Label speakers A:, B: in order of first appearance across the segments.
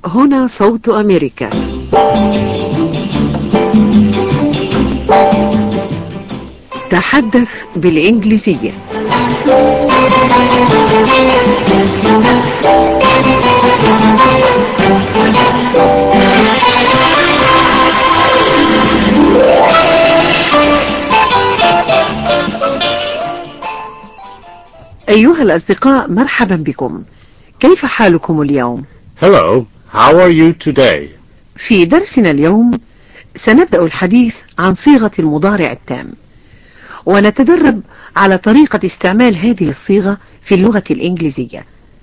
A: هنا صوت أمريكا. تحدث بالإنجليزية. أيها الأصدقاء، مرحبا بكم. كيف حالكم اليوم؟
B: Hello, how are you today?
A: في درسنا اليوم سنبدأ الحديث عن صيغة المضارع التام، ونتدرب على طريقة استعمال هذه الصيغة في اللغة الإنجليزية.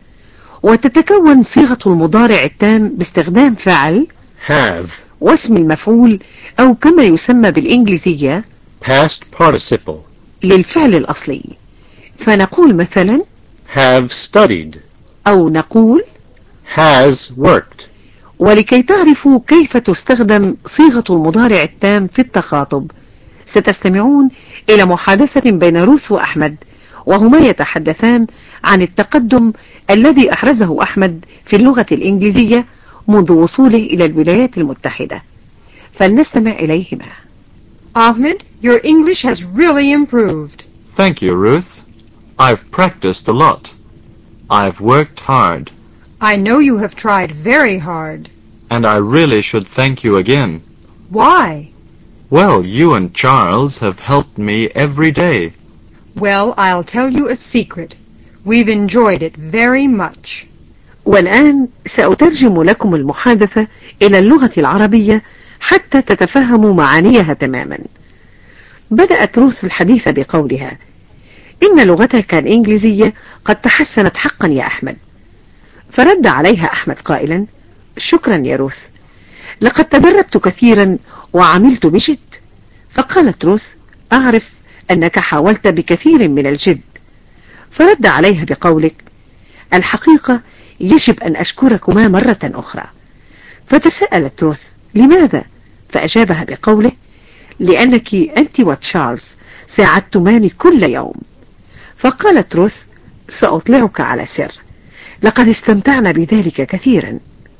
A: وتتكون صيغة المضارع التام باستخدام فعل
B: Have,
A: واسم المفعول، أو كما يسمى بالإنجليزية
B: past participle.
A: للفعل الأصلي. فنقول مثلا
B: Have studied.
A: أو نقول
B: Has worked.
A: ولكي تعرفوا كيف تستخدم صيغة المضارع التام في التخاطب، ستستمعون إلى محادثة بين روث وأحمد، وهما يتحدثان عن التقدم الذي أحرزه أحمد في اللغة الإنجليزية منذ وصوله إلى الولايات المتحدة. فلنستمع إليهما.
C: Ahmed, your English has really improved.
D: Thank you, Ruth. I've practiced a lot. I've worked hard.
C: I know you have tried very hard.
D: And I really should thank you again.
C: Why?
D: Well, you and Charles have helped me every day.
C: Well, I'll tell you a secret. We've enjoyed it very much.
A: والآن سأترجم لكم المحادثة إلى اللغة العربية حتى تتفهموا معانيها تماما. بدأت روث الحديث بقولها: إن لغتك الإنجليزية قد تحسنت حقا يا أحمد. فرد عليها أحمد قائلا: شكرا يا روث، لقد تدربت كثيرا وعملت بجد. فقالت روث: أعرف أنك حاولت بكثير من الجد. فرد عليها بقولك: الحقيقة يجب أن أشكركما مرة أخرى. فتساءلت روث: لماذا؟ فأجابها بقوله: لأنك أنت وتشارلز ساعدتماني كل يوم. فقالت روث: سأطلعك على سر، لقد استمتعنا بذلك كثيرا.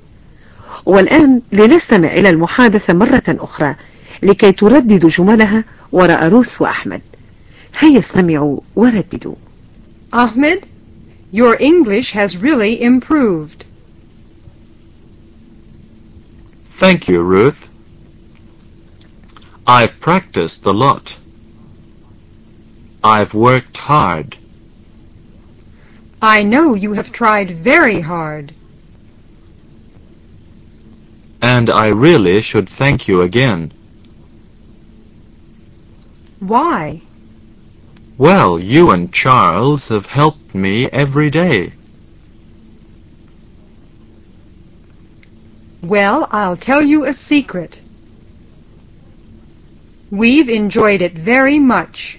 A: والآن لنستمع إلى المحادثة مرة أخرى لكي ترددوا جملها وراء روث وأحمد. هيا استمعوا ورددوا.
C: Ahmed, your English has really improved.
D: Thank you, Ruth. I've practiced a lot. I've worked hard.
C: I know you have tried very hard.
D: And I really should thank you again.
C: Why?
D: Well, you and Charles have helped me every day.
C: Well, I'll tell you a secret. We've enjoyed it very much.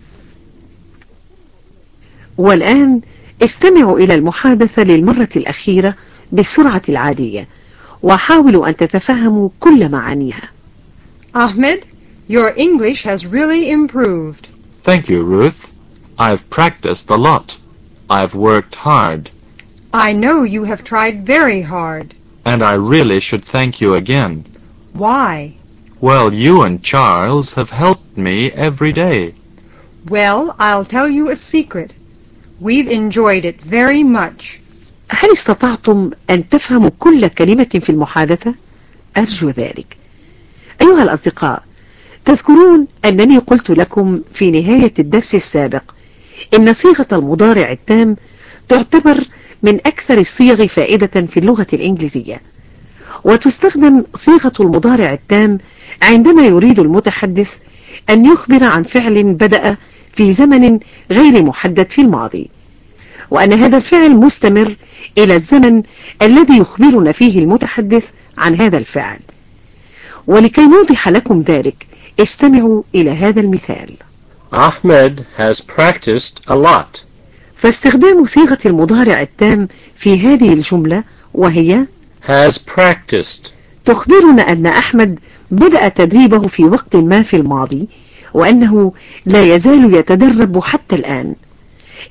A: والآن استمعوا إلى المحادثة للمرة الأخيرة بالسرعة العادية، وحاولوا أن تتفهموا كل معانيها.
C: Ahmed, your English has really improved.
D: Thank you, Ruth. I've practiced a lot. I've worked hard.
C: I know you have tried very hard.
D: And I really should thank you again.
C: Why?
D: Well, you and Charles have helped me every day.
C: Well, I'll tell you a secret. We've enjoyed it very much.
A: هل استطعتم أن تفهموا كل كلمة في المحادثة؟ أرجو ذلك. أيها الأصدقاء، تذكرون أنني قلت لكم في نهاية الدرس السابق إن صيغة المضارع التام تعتبر من أكثر الصيغ فائدة في اللغة الإنجليزية، وتستخدم صيغة المضارع التام عندما يريد المتحدث أن يخبر عن فعل بدأ في زمن غير محدد في الماضي، وأن هذا الفعل مستمر إلى الزمن الذي يخبرنا فيه المتحدث عن هذا الفعل. ولكي نوضح لكم ذلك استمعوا إلى هذا المثال.
B: Ahmed has practiced a lot.
A: فاستخدام صيغة المضارع التام في هذه الجملة وهي
B: Has practiced.
A: تخبرنا أن أحمد بدأ تدريبه في وقت ما في الماضي، وأنه لا يزال يتدرب حتى الآن.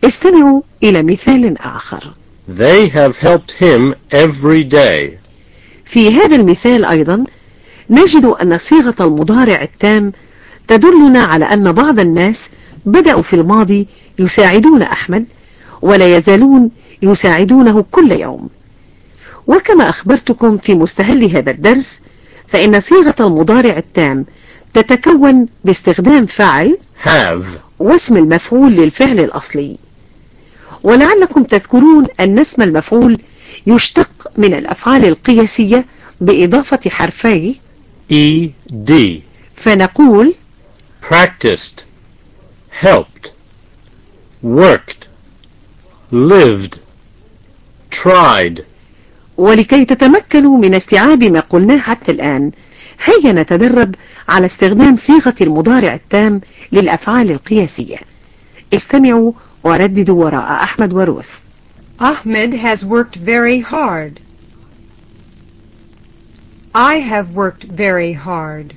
A: استمعوا إلى مثال آخر.
B: They have helped him every day.
A: في هذا المثال أيضا نجد أن صيغة المضارع التام تدلنا على أن بعض الناس بدأوا في الماضي يساعدون أحمد ولا يزالون يساعدونه كل يوم. وكما أخبرتكم في مستهل هذا الدرس، فإن صيغة المضارع التام تتكون باستخدام فاعل
B: have,
A: واسم المفعول للفعل الأصلي. ولعلكم تذكرون أن اسم المفعول يشتق من الأفعال القياسية بإضافة حرفي
B: ed,
A: فنقول
B: practiced, helped, worked, lived, tried.
A: ولكي تتمكنوا من استيعاب ما قلناه حتى الآن، هيا نتدرب على استخدام صيغة المضارع التام للأفعال القياسية. استمعوا ورددوا وراء أحمد وروث.
C: Ahmed has worked very hard. I have worked very hard.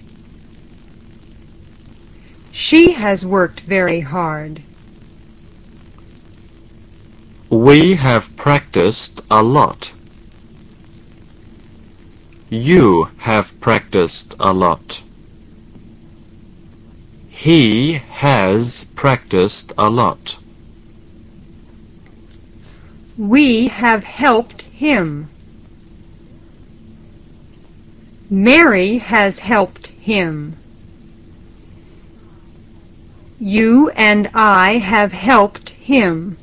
C: She has worked very hard.
D: We have practiced a lot. You have practiced a lot. He has practiced a lot.
C: We have helped him. Mary has helped him. You and I have helped him.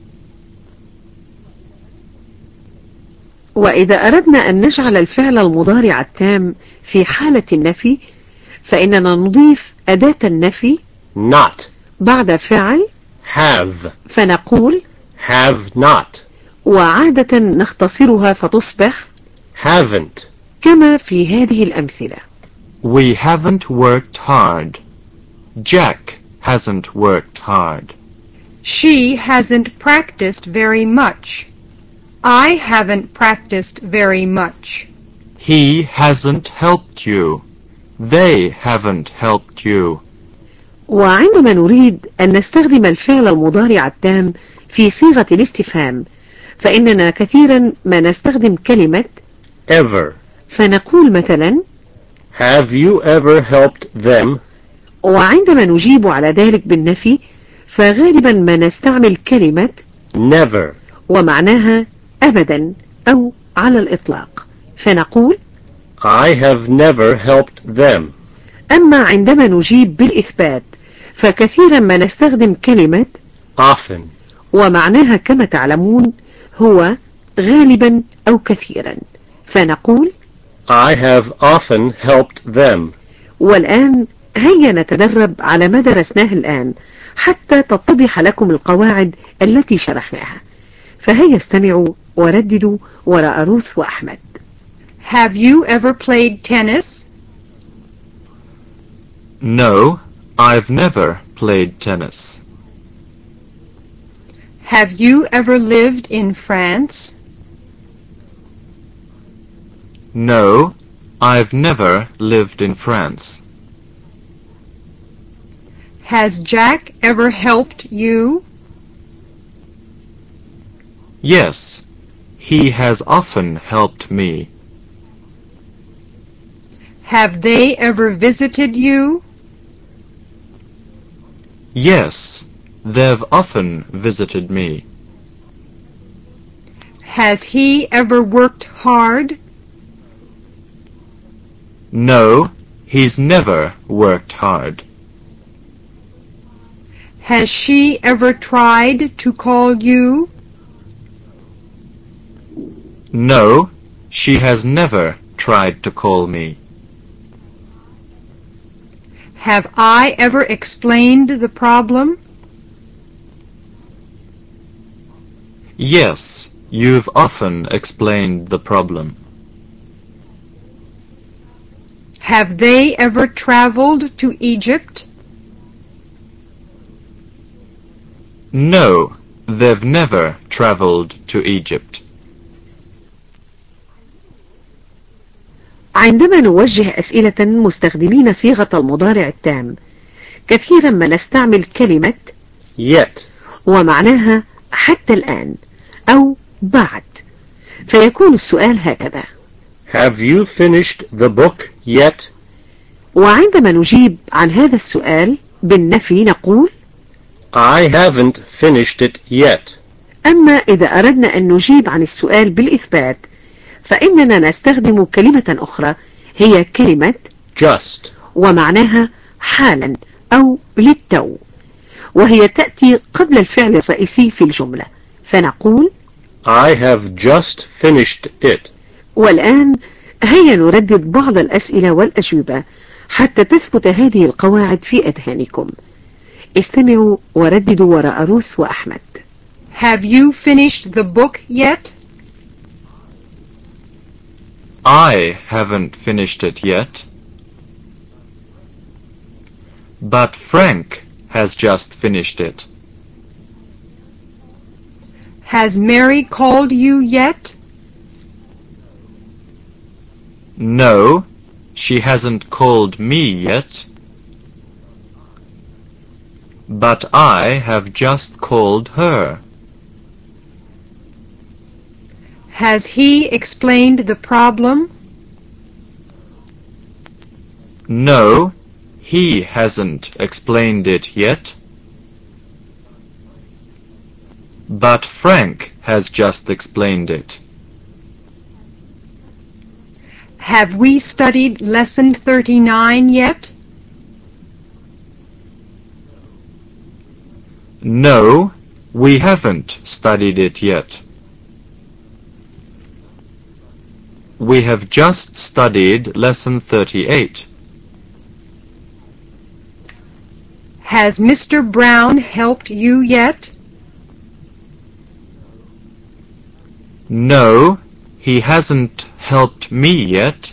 A: وإذا أردنا أن نجعل الفعل المضارع التام في حالة النفي، فإننا نضيف أداة النفي
B: Not,
A: بعد فعل
B: have,
A: فنقول،
B: have not,
A: وعادة نختصرها فتصبح
B: haven't.
A: كما في هذه الأمثلة.
D: We haven't worked hard. Jack hasn't worked hard.
C: She hasn't practiced very much. I haven't practiced very much.
D: He hasn't helped you. They haven't helped you.
A: وعندما نريد أن نستخدم الفعل المضارع التام في صيغة الاستفهام، فإننا كثيرا ما نستخدم كلمة
B: Ever.
A: فنقول مثلا
B: Have you ever helped them?
A: وعندما نجيب على ذلك بالنفي، فغالبا ما نستعمل كلمة
B: Never.
A: ومعناها أبدا أو على الإطلاق، فنقول
B: I have never helped them.
A: أما عندما نجيب بالإثبات، فكثيرا ما نستخدم كلمة
B: Often.
A: ومعناها كما تعلمون هو غالبا أو كثيرا، فنقول
B: I have often helped them.
A: والآن هيا نتدرب على ما درسناه الآن حتى تتضح لكم القواعد التي شرحناها. فهيا استمعوا ورددوا وراء روث وأحمد.
C: Have you ever played tennis?
D: No, I've never played tennis.
C: Have you ever lived in France?
D: No, I've never lived in France.
C: Has Jack ever helped you?
D: Yes, he has often helped me.
C: Have they ever visited you?
D: Yes, they've often visited me.
C: Has he ever worked hard?
D: No, he's never worked hard.
C: Has she ever tried to call you?
D: No, she has never tried to call me.
C: Have I ever explained the problem?
D: Yes, you've often explained the problem.
C: Have they ever traveled to Egypt?
D: No, they've never traveled to Egypt.
A: عندما نوجه أسئلة مستخدمين صيغة المضارع التام، كثيرا ما نستعمل كلمة
B: Yet.
A: ومعناها حتى الآن أو بعد، فيكون السؤال هكذا:
B: Have you finished the book yet?
A: وعندما نجيب عن هذا السؤال بالنفي نقول
B: I haven't finished it yet.
A: أما إذا أردنا أن نجيب عن السؤال بالإثبات فإننا نستخدم كلمة أخرى هي كلمة
B: Just.
A: ومعناها حالا أو للتو، وهي تأتي قبل الفعل الرئيسي في الجملة، فنقول
B: I have just finished it.
A: والآن هيا نردد بعض الأسئلة والأجوبة حتى تثبت هذه القواعد في أذهانكم. استمعوا ورددوا وراء روث وأحمد.
C: Have you finished the book yet?
D: I haven't finished it yet. But Frank has just finished it.
C: Has Mary called you yet?
D: No, she hasn't called me yet. But I have just called her.
C: Has he explained the problem?
D: No, he hasn't explained it yet. But Frank has just explained it.
C: Have we studied lesson 39 yet?
D: No, we haven't studied it yet. We have just studied lesson 38.
C: Has Mr. Brown helped you yet?
D: No, he hasn't helped me yet.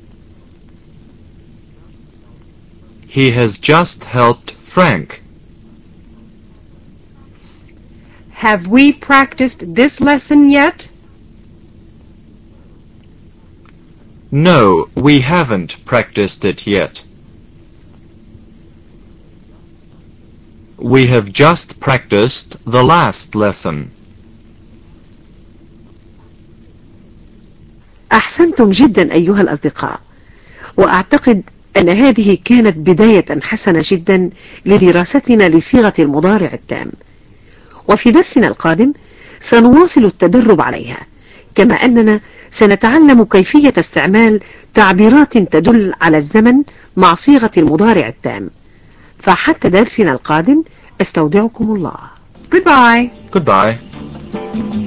D: He has just helped Frank.
C: Have we practiced this lesson yet?
D: No, we haven't practiced it yet. We have just practiced the last lesson.
A: أحسنتم جدا أيها الأصدقاء، وأعتقد أن هذه كانت بداية حسنة جدا لدراستنا لصيغة المضارع التام، وفي درسنا القادم سنواصل التدرب عليها، كما أننا سنتعلم كيفية استعمال تعبيرات تدل على الزمن مع صيغة المضارع التام. فحتى درسنا القادم استودعكم الله.
C: Goodbye.
D: Goodbye.